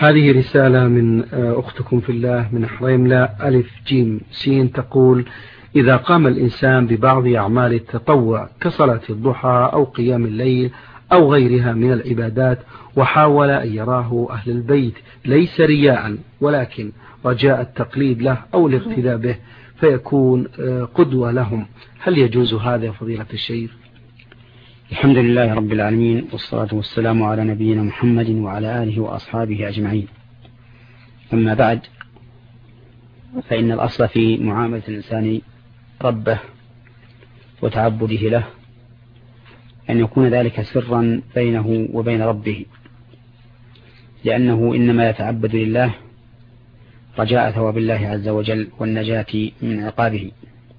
هذه رسالة من أختكم في الله من حريملة ألف جيم سين تقول: إذا قام الإنسان ببعض أعمال التطوع كصلاة الضحى أو قيام الليل أو غيرها من العبادات وحاول أن يراه أهل البيت ليس رياء ولكن رجاء التقليد له أو الاقتداء به فيكون قدوة لهم، هل يجوز هذا يا فضيلة الشيخ؟ الحمد لله رب العالمين، والصلاة والسلام على نبينا محمد وعلى آله وأصحابه أجمعين. أما بعد، فإن الأصل في معاملة الإنسان ربه وتعبده له أن يكون ذلك سرا بينه وبين ربه، لأنه إنما يتعبد لله رجاء ثواب الله عز وجل والنجاة من عقابه،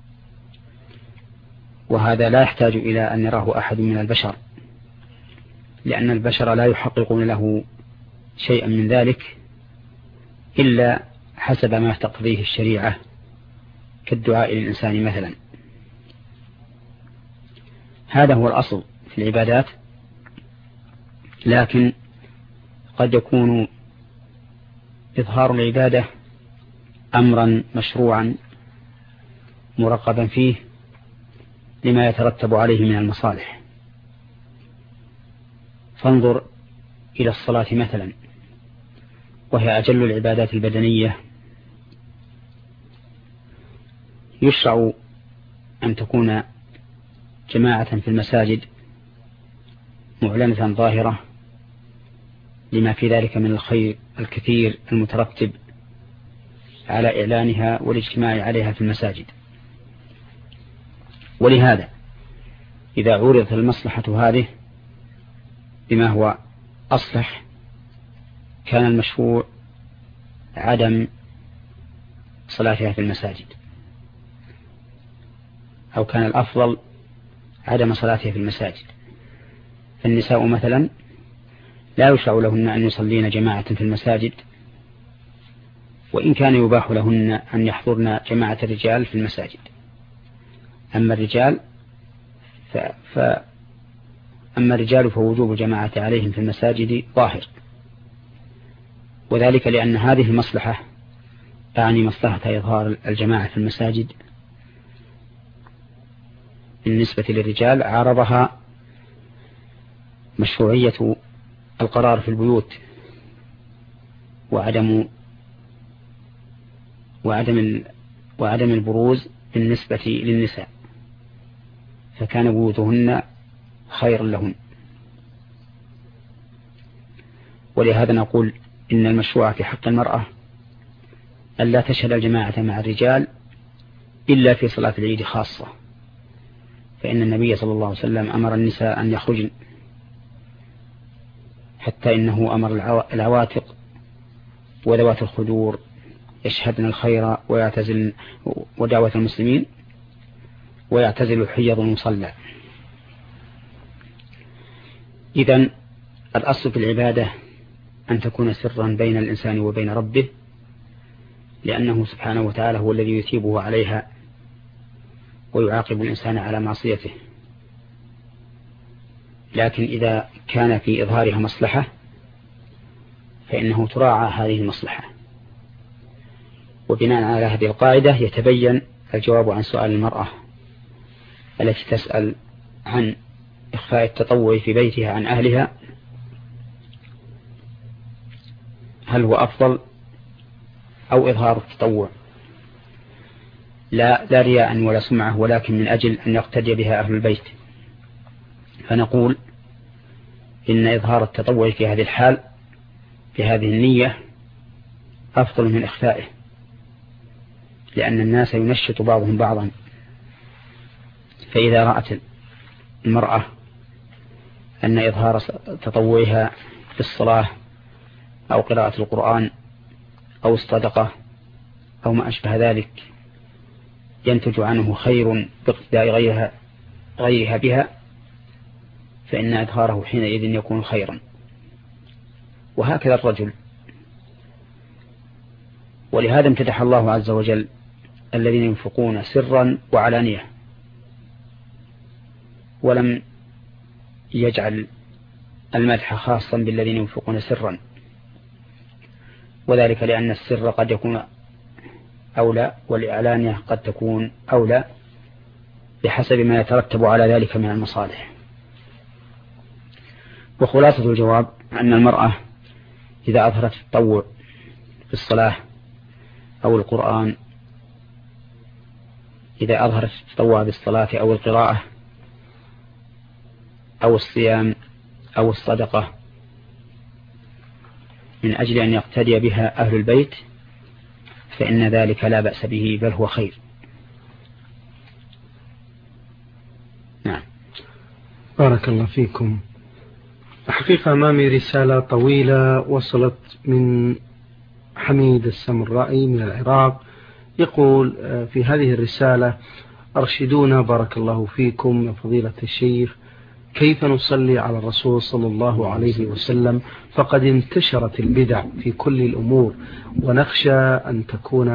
وهذا لا يحتاج إلى أن يراه أحد من البشر، لأن البشر لا يحققون له شيئا من ذلك إلا حسب ما تقضيه الشريعة كالدعاء للإنسان مثلا. هذا هو الأصل في العبادات، لكن قد يكون إظهار العبادة أمرا مشروعا مرغبا فيه لما يترتب عليه من المصالح. فانظر إلى الصلاة مثلا، وهي أجل العبادات البدنية، يشرع أن تكون جماعة في المساجد معلنة ظاهرة لما في ذلك من الخير الكثير المترتب على إعلانها والاجتماع عليها في المساجد. ولهذا إذا عرضت المصلحة هذه بما هو أصلح، كان المشروع عدم صلاتها في المساجد، أو كان الأفضل عدم صلاتها في المساجد. فالنساء مثلا لا يشرع لهن أن يصلين جماعة في المساجد، وإن كان يباح لهن أن يحضرن جماعة الرجال في المساجد. أما الرجال فوجوب الجماعة عليهم في المساجد ظاهر، وذلك لأن هذه المصلحة تعني مصلحة إظهار الجماعة في المساجد بالنسبة للرجال، عارضها مشروعية القرار في البيوت وعدم البروز بالنسبة للنساء، فكان بيوتهن خيرا لهن. ولهذا نقول إن المشروع في حق المرأة ألا تشهد الجماعة مع الرجال إلا في صلاة العيد خاصة، فإن النبي صلى الله عليه وسلم أمر النساء أن يخرجن، حتى إنه أمر العواتق وذوات الخدور يشهدن الخير ويعتزل ودعوة المسلمين ويعتزل حيض المصلى. إذن الأصل في العبادة أن تكون سرا بين الإنسان وبين ربه، لأنه سبحانه وتعالى هو الذي يثيبه عليها ويعاقب الإنسان على معصيته. لكن إذا كان في إظهارها مصلحة فإنه تراعى هذه المصلحة. وبناء على هذه القاعدة يتبين الجواب عن سؤال المرأة التي تسأل عن إخفاء التطوع في بيتها عن أهلها، هل هو أفضل أو إظهار التطوع؟ لا رياء ولا سمعة، ولكن من أجل أن يقتدي بها أهل البيت. فنقول إن إظهار التطوع في هذه الحال بهذه النية أفضل من إخفائه، لأن الناس ينشط بعضهم بعضا. فإذا رأت المرأة أن إظهار تطوعها في الصلاة أو قراءة القرآن أو الصدقة أو ما أشبه ذلك ينتج عنه خير باقتداء غيرها بها، فإن إظهاره حينئذ يكون خيرا. وهكذا الرجل. ولهذا امتدح الله عز وجل الذين ينفقون سرا وعلانية، ولم يجعل المدح خاصا بالذين ينفقون سرا، وذلك لأن السر قد يكون أولى والإعلانية قد تكون أولى بحسب ما يترتب على ذلك من المصالح. وخلاصة الجواب أن المرأة إذا أظهرت التطوع في الصلاة أو القرآن، إذا أظهرت التطوع بالصلاة أو القراءة أو الصيام أو الصدقة من أجل أن يقتدي بها أهل البيت فإن ذلك لا بأس به، بل هو خير. نعم. بارك الله فيكم. حقيقة أمامي رسالة طويلة وصلت من حميد السمرائي من العراق، يقول في هذه الرسالة: أرشدونا بارك الله فيكم يا فضيلة الشيخ، كيف نصلي على الرسول صلى الله عليه وسلم؟ فقد انتشرت البدع في كل الأمور، ونخشى أن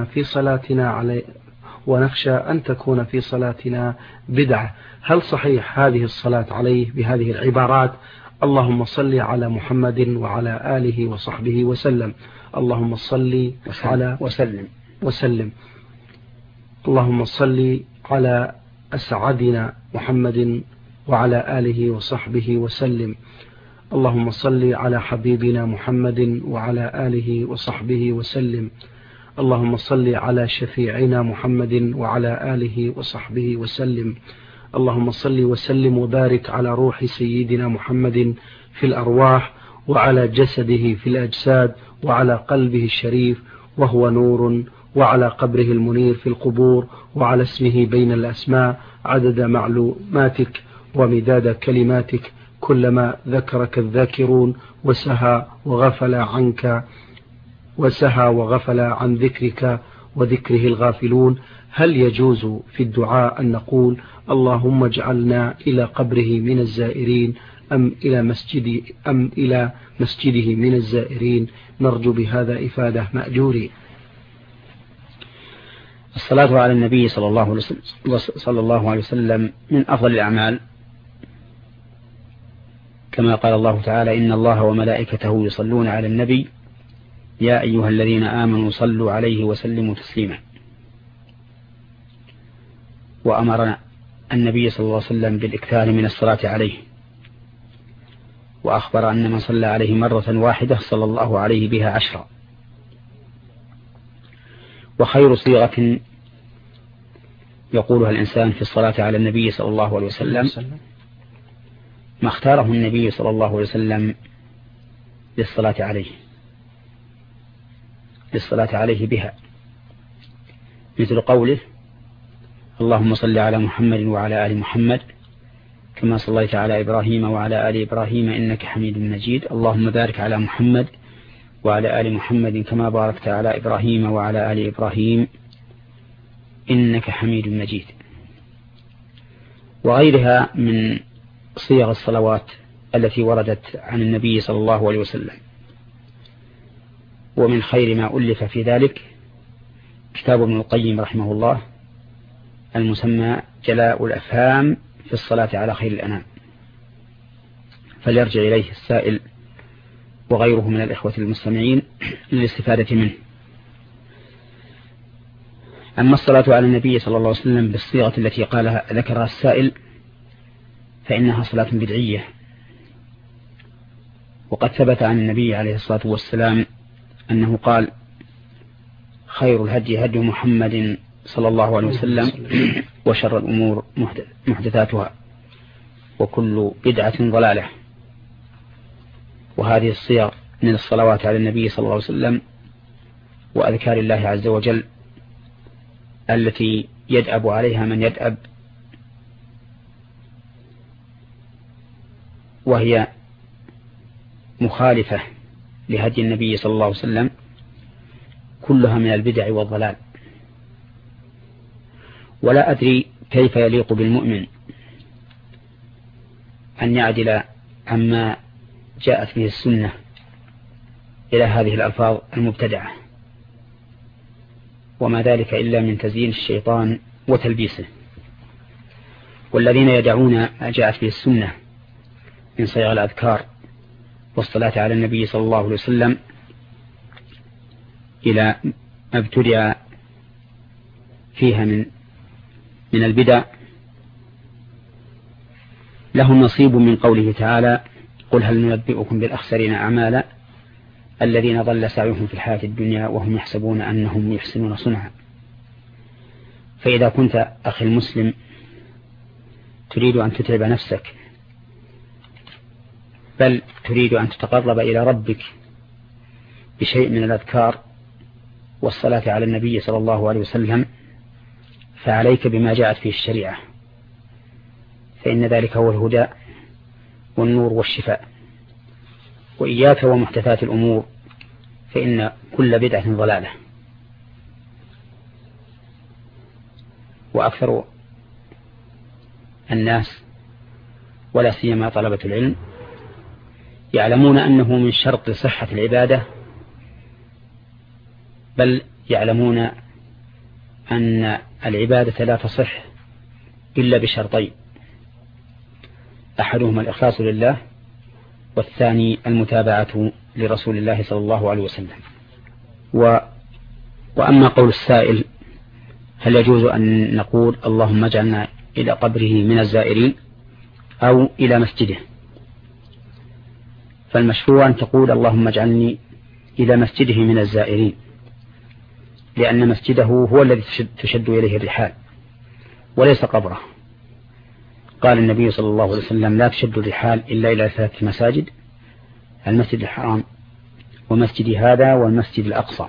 تكون في صلاتنا بدعة. هل صحيح هذه الصلاة عليه بهذه العبارات: اللهم صل على محمد وعلى آله وصحبه وسلم، اللهم صل على وسلم، اللهم صل على أسعدنا محمد وعلى آله وصحبه وسلم، اللهم صل على حبيبنا محمد وعلى آله وصحبه وسلم، اللهم صل على شفيعنا محمد وعلى آله وصحبه وسلم، اللهم صل وسلم وبارك على روح سيدنا محمد في الأرواح، وعلى جسده في الأجساد، وعلى قلبه الشريف وهو نور، وعلى قبره المنير في القبور، وعلى اسمه بين الأسماء، عدد معلوماتك ومداد كلماتك، كلما ذكرك الذاكرون وسهى وغفل عن ذكرك وذكره الغافلون. هل يجوز في الدعاء أن نقول اللهم اجعلنا إلى قبره من الزائرين أم إلى مسجده من الزائرين؟ نرجو بهذا إفادة مأجورين. الصلاة على النبي صلى الله عليه وسلم من أفضل الأعمال، كما قال الله تعالى: إن الله وملائكته يصلون على النبي يا أيها الذين آمنوا صلوا عليه وسلموا تسليما. وأمرنا النبي صلى الله عليه وسلم بالإكثار من الصلاة عليه، وأخبر أن من صلى عليه مرة واحدة صلى الله عليه بها 10. وخير صيغة يقولها الإنسان في الصلاة على النبي صلى الله عليه وسلم ما اختاره النبي صلى الله عليه وسلم للصلاة عليه بها، مثل قوله: اللهم صل على محمد وعلى آل محمد كما صليت على إبراهيم وعلى آل إبراهيم إنك حميد مجيد، اللهم بارك على محمد وعلى آل محمد كما باركت على إبراهيم وعلى آل إبراهيم إنك حميد مجيد. وغيرها من صيغ الصلوات التي وردت عن النبي صلى الله عليه وسلم. ومن خير ما ألف في ذلك كتاب ابن القيم رحمه الله المسمى جلاء الأفهام في الصلاة على خير الأنام، فليرجع إليه السائل وغيره من الإخوة المستمعين للاستفادة منه. أما الصلاة على النبي صلى الله عليه وسلم بالصيغة التي ذكرها السائل فإنها صلاة بدعية، وقد ثبت عن النبي عليه الصلاة والسلام أنه قال: خير الهدي هدي محمد صلى الله عليه وسلم، وشر الأمور محدثاتها، وكل بدعة ضلالة. وهذه الصيغ من الصلوات على النبي صلى الله عليه وسلم وأذكار الله عز وجل التي يدأب عليها من يدأب، وهي مخالفة لهدي النبي صلى الله عليه وسلم، كلها من البدع والضلال. ولا أدري كيف يليق بالمؤمن أن يعدل عما جاءت به السنة إلى هذه الألفاظ المبتدعة، وما ذلك إلا من تزيين الشيطان وتلبيسه. والذين يدعون ما جاءت به السنة من صيغ الأذكار والصلاة على النبي صلى الله عليه وسلم إلى ما ابتدع فيها من البدع لهم نصيب من قوله تعالى: قل هل ننبئكم بالأخسرين أعمالا الذين ضل سعيهم في الحياة الدنيا وهم يحسبون أنهم يحسنون صنعا. فإذا كنت أخي المسلم تريد أن تتعب نفسك، بل تريد أن تتقرب إلى ربك بشيء من الأذكار والصلاة على النبي صلى الله عليه وسلم، فعليك بما جاءت فيه الشريعة، فإن ذلك هو الهدى والنور والشفاء. وإياك ومحدثات الأمور، فإن كل بدعة ضلالة. وأكثر الناس ولا سيما طلبة العلم يعلمون أنه من شرط صحة العبادة، بل يعلمون أن العبادة لا تصح إلا بشرطين: أحدهما الإخلاص لله، والثاني المتابعة لرسول الله صلى الله عليه وسلم. وأما قول السائل: هل يجوز أن نقول اللهم اجعلنا إلى قبره من الزائرين أو إلى مسجده؟ فالمشروع أن تقول اللهم اجعلني إلى مسجده من الزائرين، لأن مسجده هو الذي تشد إليه الرحال وليس قبره. قال النبي صلى الله عليه وسلم: لا تشد الرحال إلا إلى 3 مساجد: المسجد الحرام، ومسجد هذا، والمسجد الأقصى.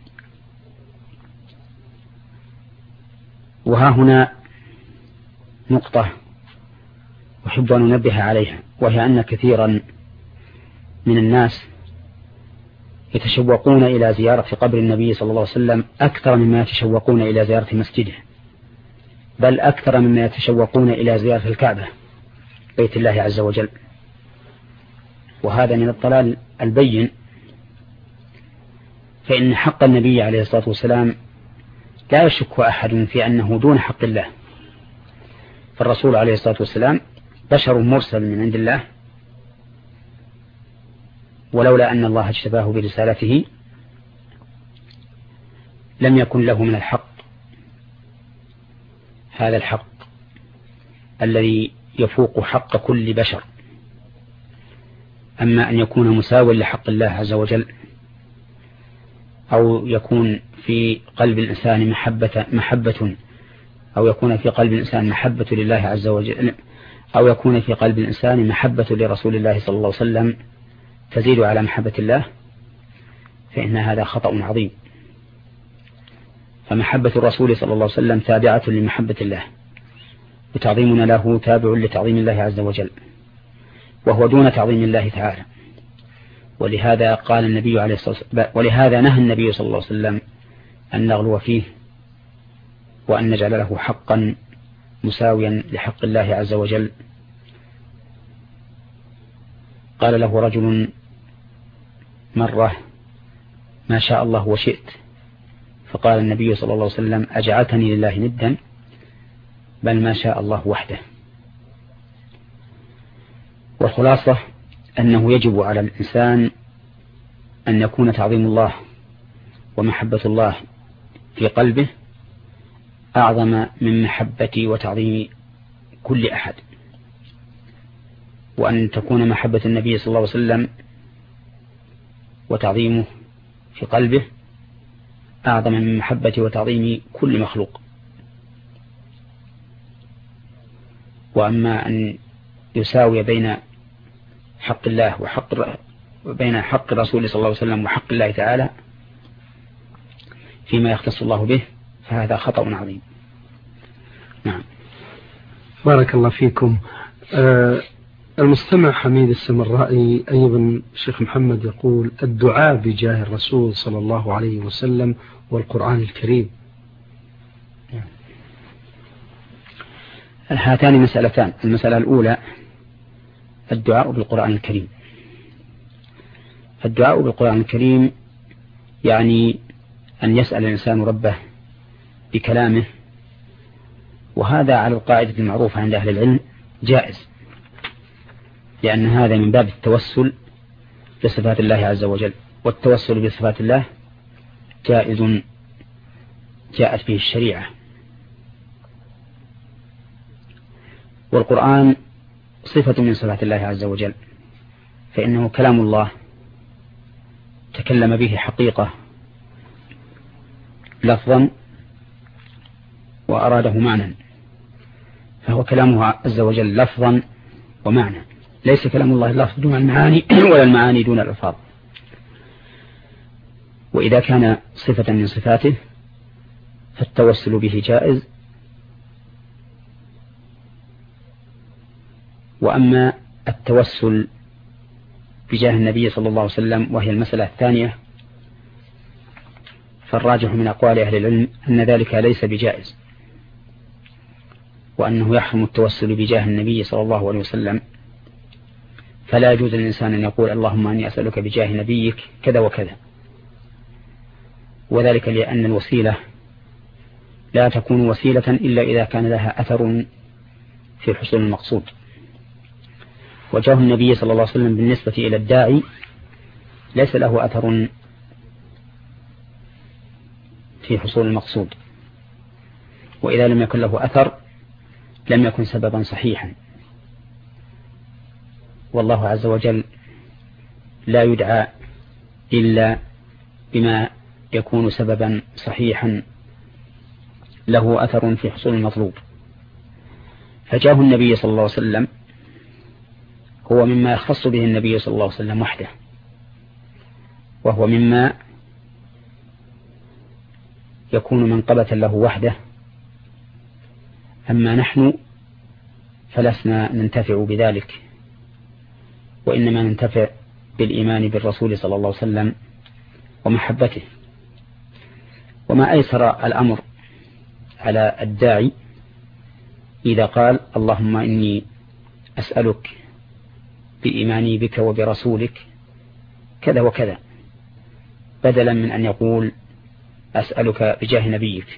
وها هنا نقطة أحب أن أنبه عليها، وهي أن كثيرا من الناس يتشوقون إلى زيارة قبر النبي صلى الله عليه وسلم أكثر مما يتشوقون إلى زيارة مسجده، بل أكثر مما يتشوقون إلى زيارة الكعبة بيت الله عز وجل. وهذا من الضلال البين، فإن حق النبي عليه الصلاة والسلام لا يشك أحد في أنه دون حق الله، فالرسول عليه الصلاة والسلام بشر مرسل من عند الله، ولولا أن الله اجتباه برسالته لم يكن له من الحق هذا الحق الذي يفوق حق كل بشر. أما أن يكون مساوٍ لحق الله عز وجل، أو يكون في قلب الإنسان محبة أو يكون في قلب الإنسان محبة لله عز وجل، أو يكون في قلب الإنسان محبة لرسول الله صلى الله عليه وسلم تزيد على محبة الله، فإن هذا خطأ عظيم. فمحبة الرسول صلى الله عليه وسلم تابعة لمحبة الله، وتعظيمنا له تابع لتعظيم الله عز وجل، وهو دون تعظيم الله تعالى. ولهذا قال النبي عليه الصلاة والسلام، ولهذا نهى النبي صلى الله عليه وسلم أن نغلو فيه، وأن نجعل له حقا مساويا لحق الله عز وجل. قال له رجل مرة: ما شاء الله وشئت. فقال النبي صلى الله عليه وسلم: أجعلتني لله ندا؟ بل ما شاء الله وحده. والخلاصة أنه يجب على الإنسان أن يكون تعظيم الله ومحبة الله في قلبه أعظم من محبة وتعظيم كل أحد، وأن تكون محبة النبي صلى الله عليه وسلم وتعظيمه في قلبه أعظم من محبة وتعظيم كل مخلوق. وأما أن يساوي بين حق الله وبين حق الرسول صلى الله عليه وسلم وحق الله تعالى فيما يختص الله به، فهذا خطأ عظيم. نعم. بارك الله فيكم. المستمع حميد السمرائي أيضا شيخ محمد يقول: الدعاء بجاه الرسول صلى الله عليه وسلم والقرآن الكريم. هاتان مسألتان. المسألة الأولى الدعاء بالقرآن الكريم. الدعاء بالقرآن الكريم يعني أن يسأل الإنسان ربه بكلامه، وهذا على القاعدة المعروفة عند أهل العلم جائز، لأن هذا من باب التوسل بصفات الله عز وجل، والتوسل بصفات الله جائز جاءت به الشريعة. والقرآن صفة من صفات الله عز وجل، فإنه كلام الله تكلم به حقيقة لفظا وأراده معنى، فهو كلامه عز وجل لفظا ومعنى، ليس كلام الله اللفظ دون المعاني ولا المعاني دون الألفاظ. وإذا كان صفة من صفاته فالتوسل به جائز. وأما التوسل بجاه النبي صلى الله عليه وسلم وهي المسألة الثانية، فالراجح من أقوال أهل العلم أن ذلك ليس بجائز، وأنه يحرم التوسل بجاه النبي صلى الله عليه وسلم، فلا يجوز للإنسان أن يقول اللهم أني أسألك بجاه نبيك كذا وكذا، وذلك لأن الوسيلة لا تكون وسيلة إلا إذا كان لها أثر في حصول المقصود. وجاه النبي صلى الله عليه وسلم بالنسبة إلى الداعي ليس له أثر في حصول المقصود، وإذا لم يكن له أثر لم يكن سببا صحيحا. والله عز وجل لا يدعى إلا بما يكون سببا صحيحا له أثر في حصول المطلوب. فجاه النبي صلى الله عليه وسلم هو مما يختص به النبي صلى الله عليه وسلم وحده، وهو مما يكون منقبة له وحده. أما نحن فلسنا ننتفع بذلك، وإنما ننتفع بالإيمان بالرسول صلى الله عليه وسلم ومحبته. وما أيسر الأمر على الداعي إذا قال اللهم إني أسألك بإيماني بك وبرسولك كذا وكذا، بدلا من أن يقول أسألك بجاه نبيك.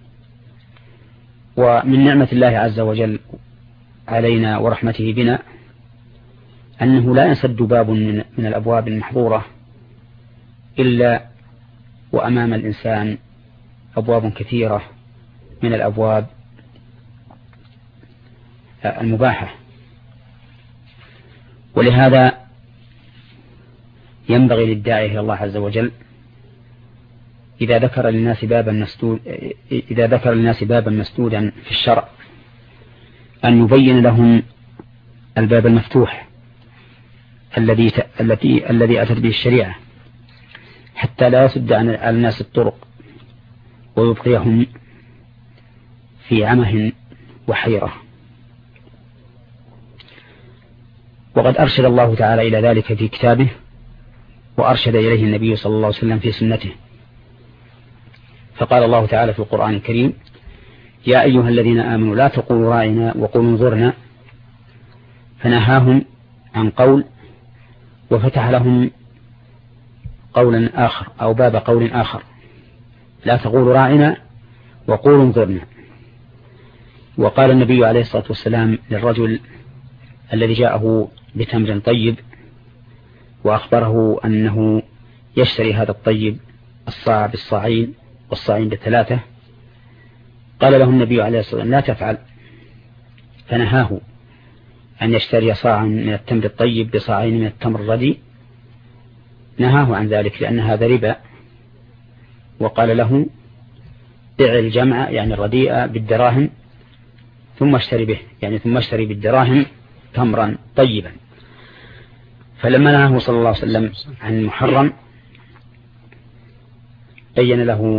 ومن نعمة الله عز وجل علينا ورحمته بنا أنه لا ينسد باب من الأبواب المحظورة إلا وأمام الإنسان أبواب كثيرة من الأبواب المباحة. ولهذا ينبغي للداعي إلى الله عز وجل إذا ذكر للناس بابا مسدودا في الشرع أن يبين لهم الباب المفتوح الذي أتت به الشريعة، حتى لا يسد عن الناس الطرق ويبقيهم في عمه وحيرة. وقد أرشد الله تعالى إلى ذلك في كتابه، وأرشد إليه النبي صلى الله عليه وسلم في سنته. فقال الله تعالى في القرآن الكريم يا أيها الذين آمنوا لا تقولوا راعنا وقولوا انظرنا، فنهاهم عن قول وفتح لهم قولا آخر أو باب قول آخر، لا تقولوا راعنا وقولوا انظرنا. وقال النبي عليه الصلاة والسلام للرجل الذي جاءه بتمر طيب وأخبره أنه يشتري هذا الطيب الصاع بالصاعين والصاعين بالثلاثة، قال له النبي عليه الصلاة والسلام لا تفعل، فنهاه أن يشتري صاعا من التمر الطيب بصاعين من التمر الردي، نهاه عن ذلك لأن هذا ربا. وقال له بع الجمع يعني الرديء بالدراهم ثم اشتري به، يعني ثم اشتري بالدراهم تمرا طيبا. فلما نهاه صلى الله عليه وسلم عن المحرم بين له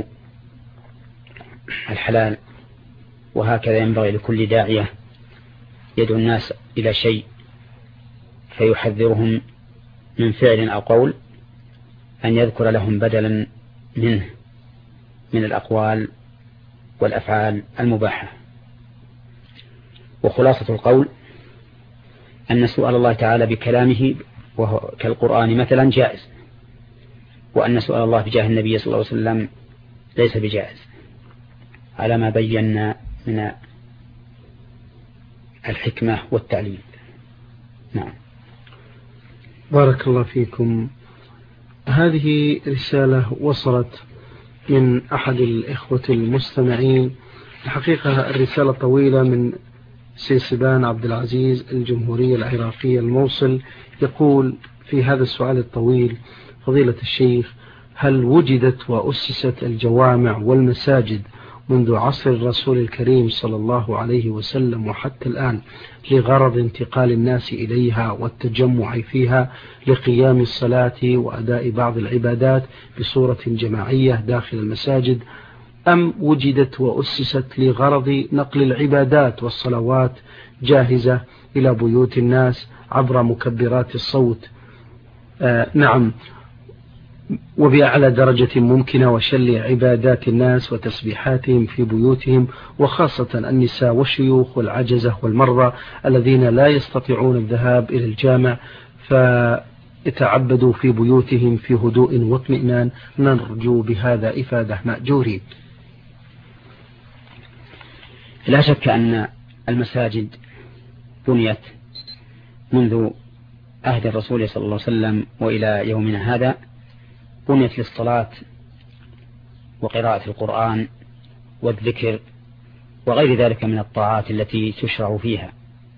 الحلال. وهكذا ينبغي لكل داعية يدعو الناس إلى شيء فيحذرهم من فعل أو قول أن يذكر لهم بدلا منه من الأقوال والأفعال المباحة. وخلاصة القول أن سؤال الله تعالى بكلامه وهو كالقرآن مثلا جائز، وأن سؤال الله بجاه النبي صلى الله عليه وسلم ليس بجائز، على ما بينا من الحكمة والتعليم. نعم. بارك الله فيكم. هذه رسالة وصلت من أحد الإخوة المستمعين. الحقيقة الرسالة طويلة من سيسبان عبد العزيز، الجمهورية العراقية، الموصل. يقول في هذا السؤال الطويل: فضيلة الشيخ، هل وجدت وأسست الجوامع والمساجد منذ عصر الرسول الكريم صلى الله عليه وسلم وحتى الآن لغرض انتقال الناس إليها والتجمع فيها لقيام الصلاة وأداء بعض العبادات بصورة جماعية داخل المساجد، أم وجدت وأسست لغرض نقل العبادات والصلوات جاهزة إلى بيوت الناس عبر مكبرات الصوت؟ نعم، وبأعلى درجة ممكنة، وشل عبادات الناس وتسبيحاتهم في بيوتهم، وخاصة النساء والشيوخ والعجزة والمرضى الذين لا يستطيعون الذهاب إلى الجامع، فيتعبدوا في بيوتهم في هدوء واطمئنان. نرجو بهذا إفادة مأجورين. لا شك أن المساجد بنيت منذ عهد الرسول صلى الله عليه وسلم وإلى يومنا هذا، بنيت للصلاة وقراءة القرآن والذكر وغير ذلك من الطاعات التي تشرع فيها.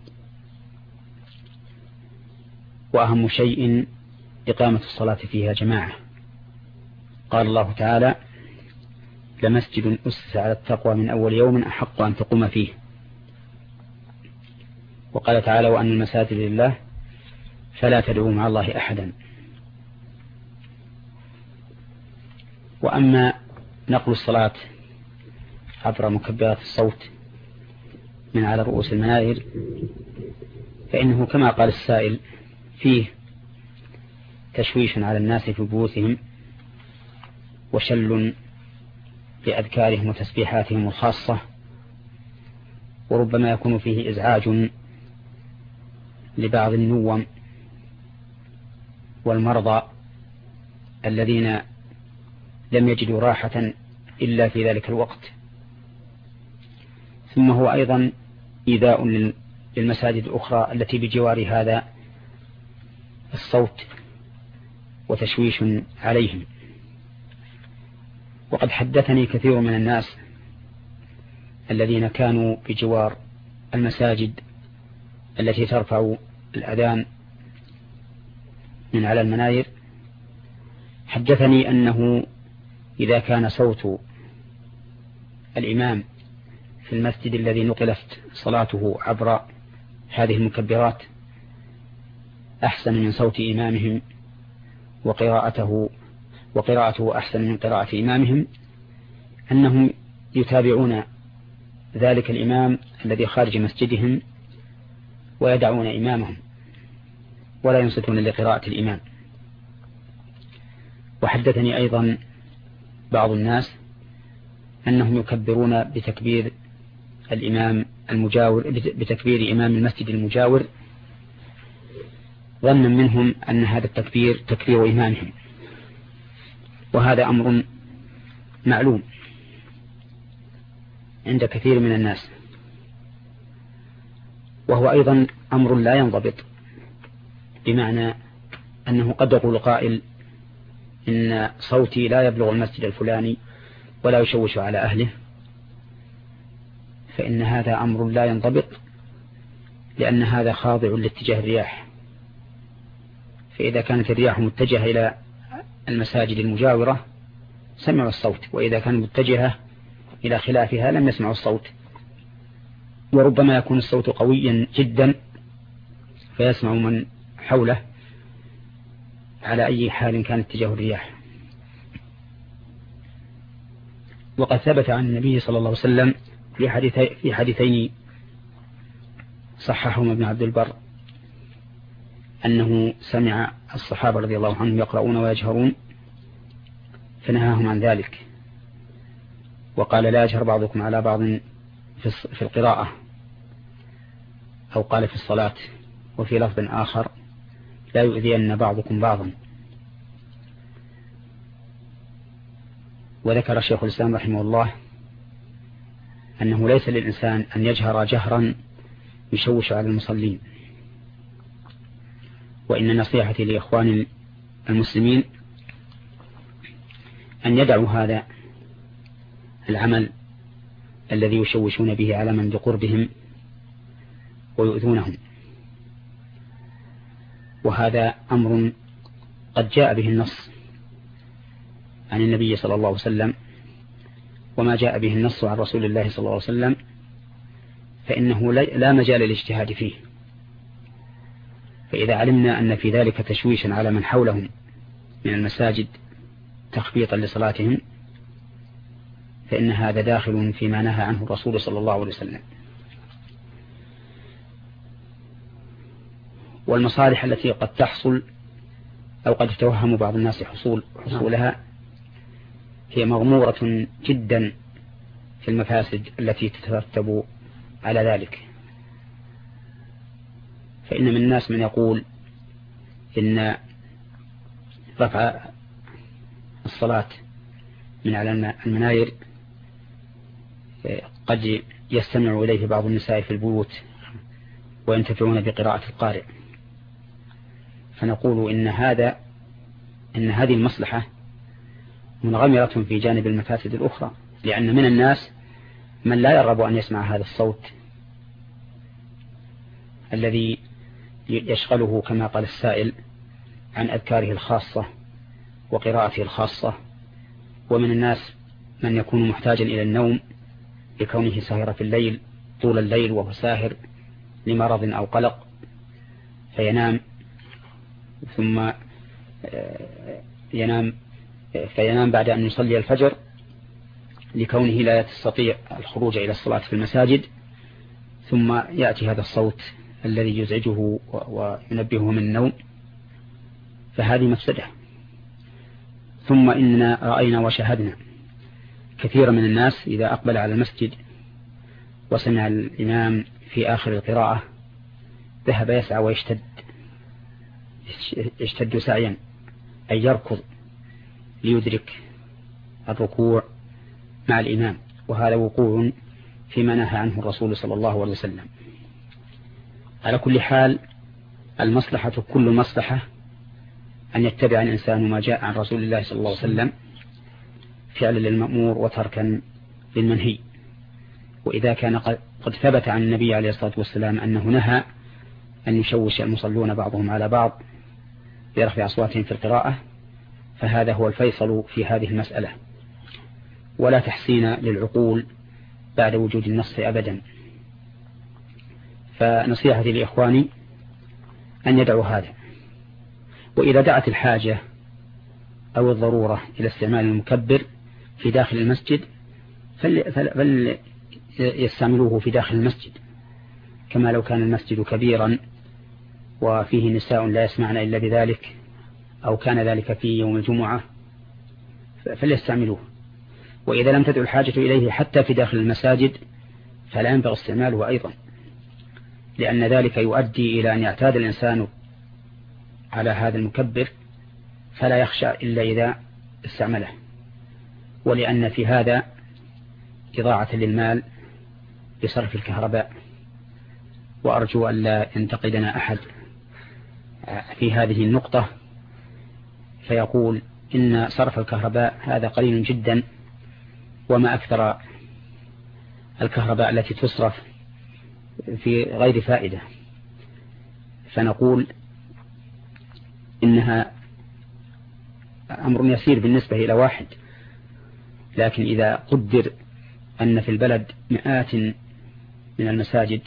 وأهم شيء إقامة الصلاة فيها جماعة. قال الله تعالى: لمسجد أسس على التقوى من أول يوم أحق أن تقوم فيه. وقال تعالى: وأن المساجد لله فلا تدعوا مع الله أحدا. وأما نقل الصلاة عبر مكبرات الصوت من على رؤوس المنابر فإنه كما قال السائل فيه تشويش على الناس في بيوتهم وشل لأذكارهم وتسبيحاتهم الخاصة، وربما يكون فيه إزعاج لبعض النوم والمرضى الذين لم يجدوا راحة إلا في ذلك الوقت. ثم هو أيضا إيذاء للمساجد الأخرى التي بجوار هذا الصوت وتشويش عليهم. وقد حدثني كثير من الناس الذين كانوا بجوار المساجد التي ترفع الأذان من على المناير، حدثني أنه إذا كان صوت الإمام في المسجد الذي نقلت صلاته عبر هذه المكبرات أحسن من صوت إمامهم وقراءته أحسن من قراءة إمامهم، أنهم يتابعون ذلك الإمام الذي خارج مسجدهم ويدعون إمامهم ولا ينصتون لقراءة الإمام. وحدثني أيضا بعض الناس أنهم يكبرون بتكبير الإمام المجاور، بتكبير إمام المسجد المجاور، ظنا منهم أن هذا التكبير تكبير إمامهم، وهذا أمر معلوم عند كثير من الناس، وهو أيضا أمر لا ينضبط، بمعنى أنه قد يقول قائل إن صوتي لا يبلغ المسجد الفلاني ولا يشوش على أهله، فإن هذا أمر لا ينضبط، لأن هذا خاضع لاتجاه الرياح. فإذا كانت الرياح متجهة إلى المساجد المجاورة سمعوا الصوت، وإذا كانت متجهة إلى خلافها لم يسمعوا الصوت. وربما يكون الصوت قويا جدا فيسمع من حوله على أي حال كان اتجاه الرياح. وقد ثبت عن النبي صلى الله عليه وسلم في حديثين صححهما ابن عبد البر أنه سمع الصحابة رضي الله عنهم يقرؤون ويجهرون فنهاهم عن ذلك، وقال: لا يجهر بعضكم على بعض في القراءة، أو قال في الصلاة، وفي لفظ آخر: لا يؤذين بعضكم بعضا. وذكر شيخ الإسلام رحمه الله أنه ليس للإنسان أن يجهر جهرا يشوش على المصلين، وإن نصيحتي لإخوان المسلمين أن يدعوا هذا العمل الذي يشوشون به على من بقربهم ويؤذونهم. وهذا أمر قد جاء به النص عن النبي صلى الله عليه وسلم، وما جاء به النص عن رسول الله صلى الله عليه وسلم فإنه لا مجال للاجتهاد فيه. فإذا علمنا أن في ذلك تشويشا على من حولهم من المساجد تخبيطا لصلاتهم فإن هذا داخل فيما نهى عنه الرسول صلى الله عليه وسلم. والمصالح التي قد تحصل أو قد يتوهم بعض الناس حصولها هي مغمورة جدا في المفاسد التي تترتب على ذلك. فإن من الناس من يقول إن رفع الصلاة من على المناير قد يستمع إليه بعض النساء في البيوت وينتفعون بقراءة القارئ، فنقول إن هذه المصلحة منغمرة في جانب المفاسد الأخرى، لأن من الناس من لا يرغب أن يسمع هذا الصوت الذي يشغله كما قال السائل عن أذكاره الخاصة وقراءته الخاصة. ومن الناس من يكون محتاجا إلى النوم لكونه ساهر في الليل طول الليل وهو ساهر لمرض أو قلق فينام، ثم فينام بعد أن يصلي الفجر لكونه لا يستطيع الخروج إلى الصلاة في المساجد، ثم يأتي هذا الصوت الذي يزعجه وينبهه من النوم، فهذه مفسدة. ثم إننا رأينا وشاهدنا كثير من الناس إذا أقبل على المسجد وسمع الإمام في آخر القراءة ذهب يسعى ويشتد سعيا أي يركض ليدرك الركوع مع الإمام، وهذا وقوع فيما نهى عنه الرسول صلى الله عليه وسلم. على كل حال المصلحة كل مصلحة أن يتبع الإنسان ما جاء عن رسول الله صلى الله عليه وسلم فعلا للمأمور وتركا للمنهي. وإذا كان قد ثبت عن النبي عليه الصلاة والسلام أنه نهى أن يشوش المصلون بعضهم على بعض برفع أصواتهم في القراءة فهذا هو الفيصل في هذه المسألة، ولا تحسين للعقول بعد وجود النص أبدا. فنصيحتي لإخواني أن يدعوا هذا، وإذا دعت الحاجة أو الضرورة إلى استعمال المكبر في داخل المسجد فليستعملوه في داخل المسجد، كما لو كان المسجد كبيرا وفيه نساء لا يسمعن إلا بذلك، أو كان ذلك في يوم الجمعة فليستعملوه. وإذا لم تدعو الحاجة إليه حتى في داخل المساجد فلا ينبغي استعماله أيضا، لأن ذلك يؤدي إلى أن يعتاد الإنسان على هذا المكبر فلا يخشى إلا إذا استعمله، ولأن في هذا إضاعة للمال بصرف الكهرباء. وأرجو أن لا ينتقدنا أحد في هذه النقطة فيقول إن صرف الكهرباء هذا قليل جدا، وما أكثر الكهرباء التي تصرف في غير فائدة. فنقول إنها أمر يسير بالنسبة إلى واحد، لكن إذا قدر أن في البلد مئات من المساجد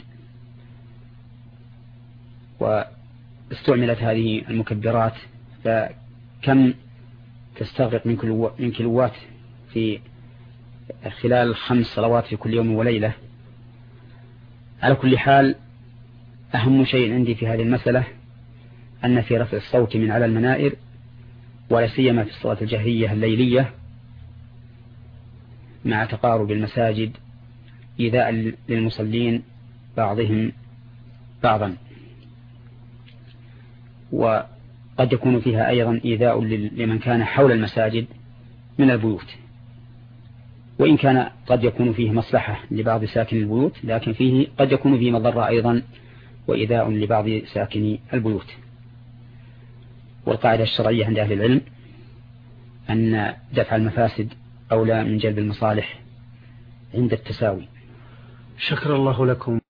واستعملت هذه المكبرات فكم تستغرق من كيلوات في خلال 5 صلوات في كل يوم وليلة. على كل حال أهم شيء عندي في هذه المسألة أن في رفع الصوت من على المنائر ولا سيما في الصلاة الجهرية الليلية مع تقارب المساجد إيذاء للمصلين بعضهم بعضا، وقد يكون فيها أيضا إيذاء لمن كان حول المساجد من البيوت، وإن كان قد يكون فيه مصلحة لبعض ساكن البيوت لكن فيه قد يكون فيه مضرة أيضا وإيذاء لبعض ساكن البيوت. والقاعدة الشرعية عند أهل العلم أن دفع المفاسد أولى من جلب المصالح عند التساوي. شكر الله لكم.